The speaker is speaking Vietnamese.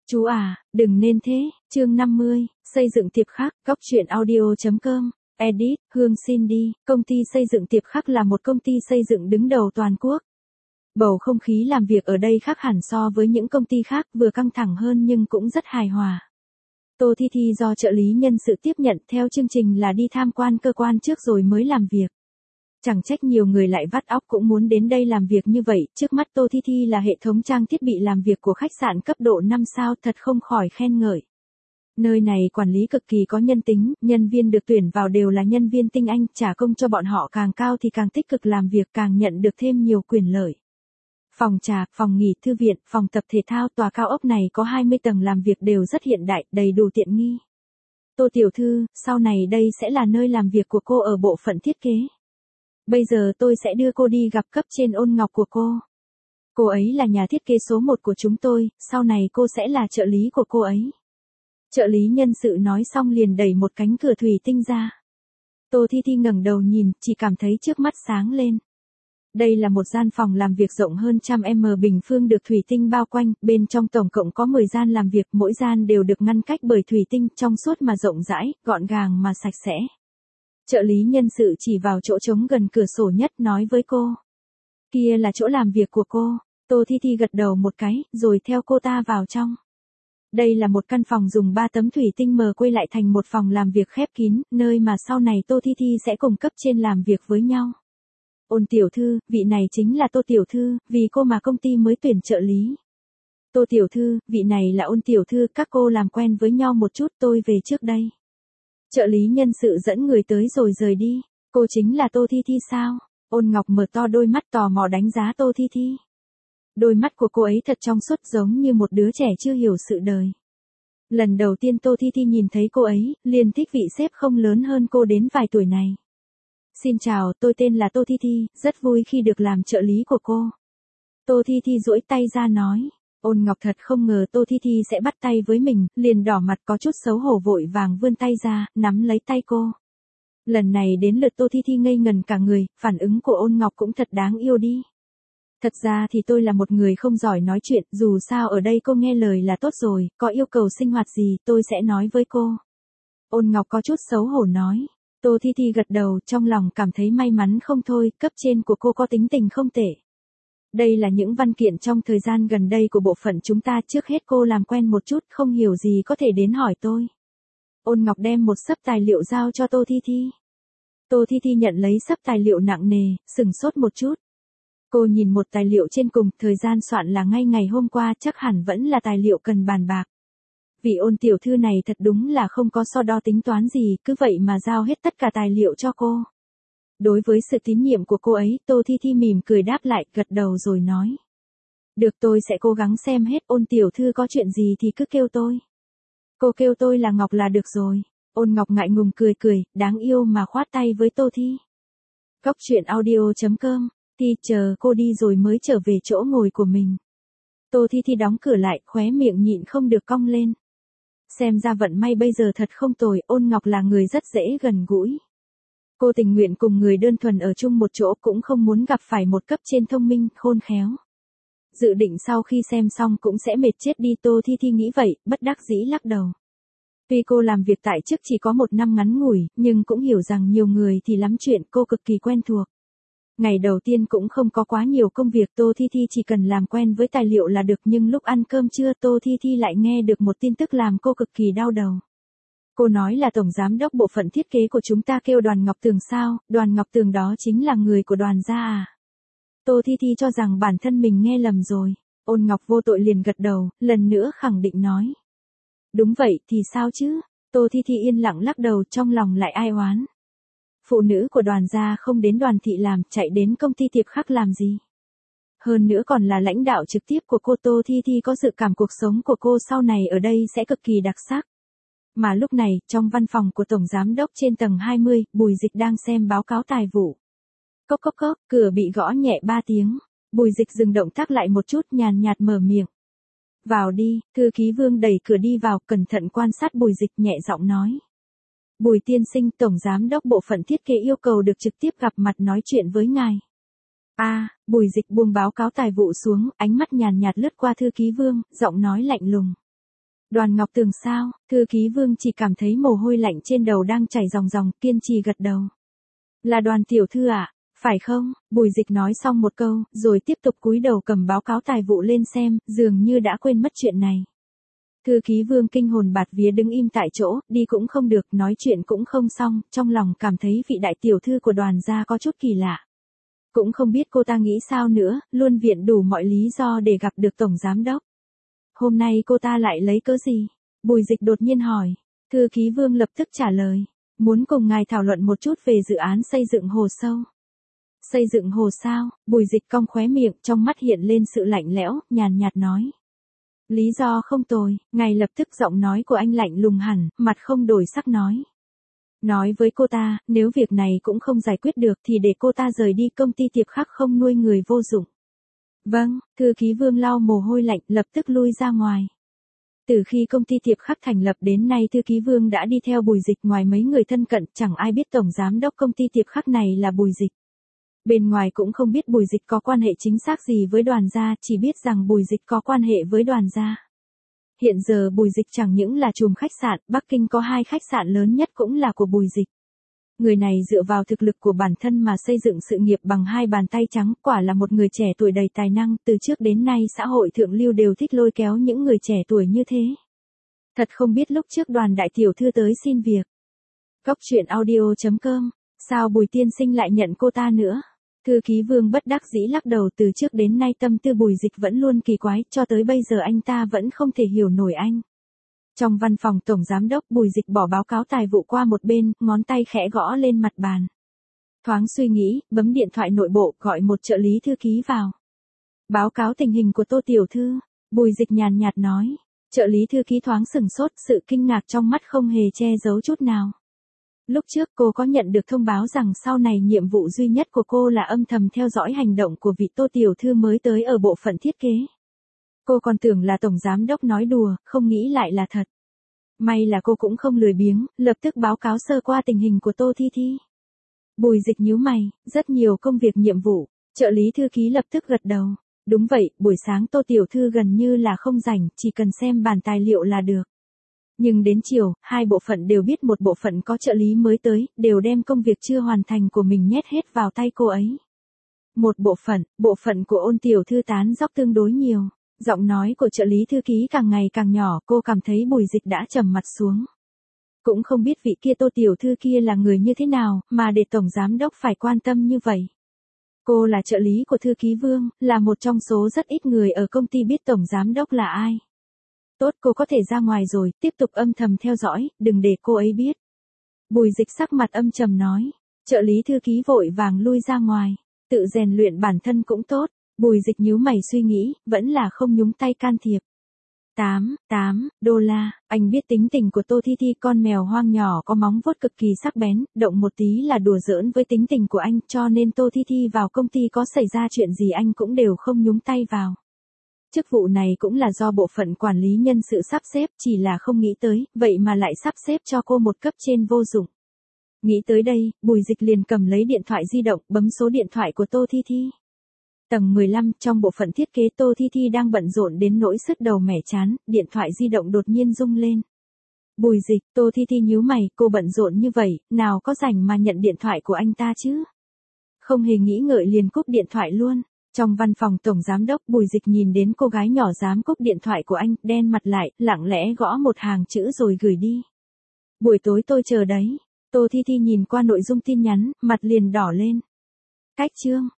Chú à, đừng nên thế, chương 50, xây dựng Tiệp Khắc, góc truyện audio.com, edit, Hương xin đi, công ty xây dựng Tiệp Khắc là một công ty xây dựng đứng đầu toàn quốc. Bầu không khí làm việc ở đây khác hẳn so với những công ty khác, vừa căng thẳng hơn nhưng cũng rất hài hòa. Tô Thi Thi do trợ lý nhân sự tiếp nhận theo chương trình là đi tham quan cơ quan trước rồi mới làm việc. Chẳng trách nhiều người lại vắt óc cũng muốn đến đây làm việc như vậy, trước mắt Tô Thi Thi là hệ thống trang thiết bị làm việc của khách sạn cấp độ 5 sao thật không khỏi khen ngợi. Nơi này quản lý cực kỳ có nhân tính, nhân viên được tuyển vào đều là nhân viên tinh anh, trả công cho bọn họ càng cao thì càng tích cực làm việc, càng nhận được thêm nhiều quyền lợi. Phòng trà, phòng nghỉ, thư viện, phòng tập thể thao, tòa cao ốc này có 20 tầng làm việc đều rất hiện đại, đầy đủ tiện nghi. Tô tiểu thư, sau này đây sẽ là nơi làm việc của cô ở bộ phận thiết kế. Bây giờ tôi sẽ đưa cô đi gặp cấp trên Ôn Ngọc của cô. Cô ấy là nhà thiết kế số 1 của chúng tôi, sau này cô sẽ là trợ lý của cô ấy. Trợ lý nhân sự nói xong liền đẩy một cánh cửa thủy tinh ra. Tô Thi Thi ngẩng đầu nhìn, chỉ cảm thấy trước mắt sáng lên. Đây là một gian phòng làm việc rộng hơn 100m bình phương được thủy tinh bao quanh, bên trong tổng cộng có 10 gian làm việc, mỗi gian đều được ngăn cách bởi thủy tinh, trong suốt mà rộng rãi, gọn gàng mà sạch sẽ. Trợ lý nhân sự chỉ vào chỗ trống gần cửa sổ nhất nói với cô. Kia là chỗ làm việc của cô. Tô Thi Thi gật đầu một cái, rồi theo cô ta vào trong. Đây là một căn phòng dùng 3 tấm thủy tinh mờ quay lại thành một phòng làm việc khép kín, nơi mà sau này Tô Thi Thi sẽ cùng cấp trên làm việc với nhau. Ôn tiểu thư, vị này chính là Tô tiểu thư, vì cô mà công ty mới tuyển trợ lý. Tô tiểu thư, vị này là Ôn tiểu thư, các cô làm quen với nhau một chút, tôi về trước đây. Trợ lý nhân sự dẫn người tới rồi rời đi. Cô chính là Tô Thi Thi sao? Ôn Ngọc mở to đôi mắt tò mò đánh giá Tô Thi Thi. Đôi mắt của cô ấy thật trong suốt giống như một đứa trẻ chưa hiểu sự đời. Lần đầu tiên Tô Thi Thi nhìn thấy cô ấy, liền thích vị sếp không lớn hơn cô đến vài tuổi này. Xin chào, tôi tên là Tô Thi Thi, rất vui khi được làm trợ lý của cô. Tô Thi Thi duỗi tay ra nói. Ôn Ngọc thật không ngờ Tô Thi Thi sẽ bắt tay với mình, liền đỏ mặt có chút xấu hổ vội vàng vươn tay ra, nắm lấy tay cô. Lần này đến lượt Tô Thi Thi ngây ngần cả người, phản ứng của Ôn Ngọc cũng thật đáng yêu đi. Thật ra thì tôi là một người không giỏi nói chuyện, dù sao ở đây cô nghe lời là tốt rồi, có yêu cầu sinh hoạt gì tôi sẽ nói với cô. Ôn Ngọc có chút xấu hổ nói. Tô Thi Thi gật đầu, trong lòng cảm thấy may mắn không thôi, cấp trên của cô có tính tình không tệ. Đây là những văn kiện trong thời gian gần đây của bộ phận chúng ta, trước hết cô làm quen một chút, không hiểu gì có thể đến hỏi tôi. Ôn Ngọc đem một xấp tài liệu giao cho Tô Thi Thi. Tô Thi Thi nhận lấy xấp tài liệu nặng nề, sửng sốt một chút. Cô nhìn một tài liệu trên cùng, thời gian soạn là ngay ngày hôm qua, chắc hẳn vẫn là tài liệu cần bàn bạc. Vị Ôn tiểu thư này thật đúng là không có so đo tính toán gì, cứ vậy mà giao hết tất cả tài liệu cho cô. Đối với sự tín nhiệm của cô ấy, Tô Thi Thi mỉm cười đáp lại, gật đầu rồi nói. Được, tôi sẽ cố gắng xem hết, Ôn tiểu thư có chuyện gì thì cứ kêu tôi. Cô kêu tôi là Ngọc là được rồi. Ôn Ngọc ngại ngùng cười cười, đáng yêu mà khoát tay với Tô Thi. Góc truyện audio.com, Thi chờ cô đi rồi mới trở về chỗ ngồi của mình. Tô Thi Thi đóng cửa lại, khóe miệng nhịn không được cong lên. Xem ra vận may bây giờ thật không tồi, Ôn Ngọc là người rất dễ gần gũi. Cô tình nguyện cùng người đơn thuần ở chung một chỗ, cũng không muốn gặp phải một cấp trên thông minh, khôn khéo. Dự định sau khi xem xong cũng sẽ mệt chết đi, Tô Thi Thi nghĩ vậy, bất đắc dĩ lắc đầu. Tuy cô làm việc tại chức chỉ có 1 năm ngắn ngủi, nhưng cũng hiểu rằng nhiều người thì lắm chuyện, cô cực kỳ quen thuộc. Ngày đầu tiên cũng không có quá nhiều công việc, Tô Thi Thi chỉ cần làm quen với tài liệu là được, nhưng lúc ăn cơm trưa Tô Thi Thi lại nghe được một tin tức làm cô cực kỳ đau đầu. Cô nói là tổng giám đốc bộ phận thiết kế của chúng ta kêu Đoàn Ngọc Tường sao, Đoàn Ngọc Tường đó chính là người của Đoàn gia à? Tô Thi Thi cho rằng bản thân mình nghe lầm rồi. Ôn Ngọc vô tội liền gật đầu, lần nữa khẳng định nói. Đúng vậy thì sao chứ? Tô Thi Thi yên lặng lắc đầu, trong lòng lại ai oán. Phụ nữ của Đoàn gia không đến Đoàn thị làm, chạy đến công ty Tiệp Khắc làm gì? Hơn nữa còn là lãnh đạo trực tiếp của cô. Tô Thi Thi có dự cảm cuộc sống của cô sau này ở đây sẽ cực kỳ đặc sắc. Mà lúc này, trong văn phòng của Tổng Giám đốc trên tầng 20, Bùi Dịch đang xem báo cáo tài vụ. Cốc cốc cốc, cửa bị gõ nhẹ 3 tiếng. Bùi Dịch dừng động tác lại một chút, nhàn nhạt mở miệng. Vào đi, thư ký Vương đẩy cửa đi vào, cẩn thận quan sát Bùi Dịch, nhẹ giọng nói. Bùi tiên sinh, Tổng Giám đốc bộ phận thiết kế yêu cầu được trực tiếp gặp mặt nói chuyện với ngài. Bùi Dịch buông báo cáo tài vụ xuống, ánh mắt nhàn nhạt lướt qua thư ký Vương, giọng nói lạnh lùng. Đoàn Ngọc Tường sao? Thư ký Vương chỉ cảm thấy mồ hôi lạnh trên đầu đang chảy ròng ròng, kiên trì gật đầu. Là Đoàn tiểu thư ạ, phải không? Bùi Dịch nói xong một câu, rồi tiếp tục cúi đầu cầm báo cáo tài vụ lên xem, dường như đã quên mất chuyện này. Thư ký Vương kinh hồn bạt vía đứng im tại chỗ, đi cũng không được, nói chuyện cũng không xong, trong lòng cảm thấy vị đại tiểu thư của Đoàn gia có chút kỳ lạ. Cũng không biết cô ta nghĩ sao nữa, luôn viện đủ mọi lý do để gặp được tổng giám đốc. Hôm nay cô ta lại lấy cớ gì? Bùi Dịch đột nhiên hỏi. Thư ký Vương lập tức trả lời. Muốn cùng ngài thảo luận một chút về dự án xây dựng hồ sâu. Xây dựng hồ sao? Bùi Dịch cong khóe miệng, trong mắt hiện lên sự lạnh lẽo, nhàn nhạt nói. Lý do không tồi, ngay lập tức giọng nói của anh lạnh lùng hẳn, mặt không đổi sắc nói. Nói với cô ta, nếu việc này cũng không giải quyết được thì để cô ta rời đi, công ty Tiệp Khắc không nuôi người vô dụng. Vâng, thư ký Vương lau mồ hôi lạnh, lập tức lui ra ngoài. Từ khi công ty Tiệp Khắc thành lập đến nay, thư ký Vương đã đi theo Bùi Dịch, ngoài mấy người thân cận, chẳng ai biết tổng giám đốc công ty Tiệp Khắc này là Bùi Dịch. Bên ngoài cũng không biết Bùi Dịch có quan hệ chính xác gì với Đoàn gia, chỉ biết rằng Bùi Dịch có quan hệ với Đoàn gia. Hiện giờ Bùi Dịch chẳng những là trùm khách sạn, Bắc Kinh có 2 khách sạn lớn nhất cũng là của Bùi Dịch. Người này dựa vào thực lực của bản thân mà xây dựng sự nghiệp bằng 2 bàn tay trắng, quả là một người trẻ tuổi đầy tài năng, từ trước đến nay xã hội thượng lưu đều thích lôi kéo những người trẻ tuổi như thế. Thật không biết lúc trước Đoàn đại tiểu thư tới xin việc. Cóc truyện audio.com, sao Bùi tiên sinh lại nhận cô ta nữa? Thư ký Vương bất đắc dĩ lắc đầu, từ trước đến nay tâm tư Bùi Dịch vẫn luôn kỳ quái, cho tới bây giờ anh ta vẫn không thể hiểu nổi anh. Trong văn phòng tổng giám đốc, Bùi Dịch bỏ báo cáo tài vụ qua một bên, ngón tay khẽ gõ lên mặt bàn. Thoáng suy nghĩ, bấm điện thoại nội bộ, gọi một trợ lý thư ký vào. Báo cáo tình hình của Tô tiểu thư, Bùi Dịch nhàn nhạt nói. Trợ lý thư ký thoáng sừng sốt, sự kinh ngạc trong mắt không hề che giấu chút nào. Lúc trước cô có nhận được thông báo rằng sau này nhiệm vụ duy nhất của cô là âm thầm theo dõi hành động của vị Tô tiểu thư mới tới ở bộ phận thiết kế. Cô còn tưởng là tổng giám đốc nói đùa, không nghĩ lại là thật. May là cô cũng không lười biếng, lập tức báo cáo sơ qua tình hình của Tô Thi Thi. Bùi Dịch nhíu mày, rất nhiều công việc nhiệm vụ, trợ lý thư ký lập tức gật đầu. Đúng vậy, buổi sáng Tô tiểu thư gần như là không rảnh, chỉ cần xem bản tài liệu là được. Nhưng đến chiều, 2 bộ phận đều biết một bộ phận có trợ lý mới tới, đều đem công việc chưa hoàn thành của mình nhét hết vào tay cô ấy. Một bộ phận của Ôn tiểu thư tán dóc tương đối nhiều. Giọng nói của trợ lý thư ký càng ngày càng nhỏ, cô cảm thấy Bùi Dịch đã trầm mặt xuống. Cũng không biết vị kia Tô tiểu thư kia là người như thế nào, mà để tổng giám đốc phải quan tâm như vậy. Cô là trợ lý của thư ký Vương, là một trong số rất ít người ở công ty biết tổng giám đốc là ai. Tốt, cô có thể ra ngoài rồi, tiếp tục âm thầm theo dõi, đừng để cô ấy biết. Bùi Dịch sắc mặt âm trầm nói. Trợ lý thư ký vội vàng lui ra ngoài. Tự rèn luyện bản thân cũng tốt. Bùi Dịch nhíu mày suy nghĩ, vẫn là không nhúng tay can thiệp. $8 anh biết tính tình của Tô Thi Thi, con mèo hoang nhỏ có móng vuốt cực kỳ sắc bén, động một tí là đùa giỡn với tính tình của anh, cho nên Tô Thi Thi vào công ty có xảy ra chuyện gì anh cũng đều không nhúng tay vào. Chức vụ này cũng là do bộ phận quản lý nhân sự sắp xếp, chỉ là không nghĩ tới, vậy mà lại sắp xếp cho cô một cấp trên vô dụng. Nghĩ tới đây, Bùi Dịch liền cầm lấy điện thoại di động, bấm số điện thoại của Tô Thi Thi. Tầng 15, trong bộ phận thiết kế, Tô Thi Thi đang bận rộn đến nỗi sứt đầu mẻ chán, điện thoại di động đột nhiên rung lên. Bùi Dịch, Tô Thi Thi nhíu mày, cô bận rộn như vậy, nào có rảnh mà nhận điện thoại của anh ta chứ? Không hề nghĩ ngợi liền cúp điện thoại luôn. Trong văn phòng tổng giám đốc, Bùi Dịch nhìn đến cô gái nhỏ dám cúp điện thoại của anh, đen mặt lại, lặng lẽ gõ một hàng chữ rồi gửi đi. Buổi tối tôi chờ đấy. Tô Thi Thi nhìn qua nội dung tin nhắn, mặt liền đỏ lên. Cách chương.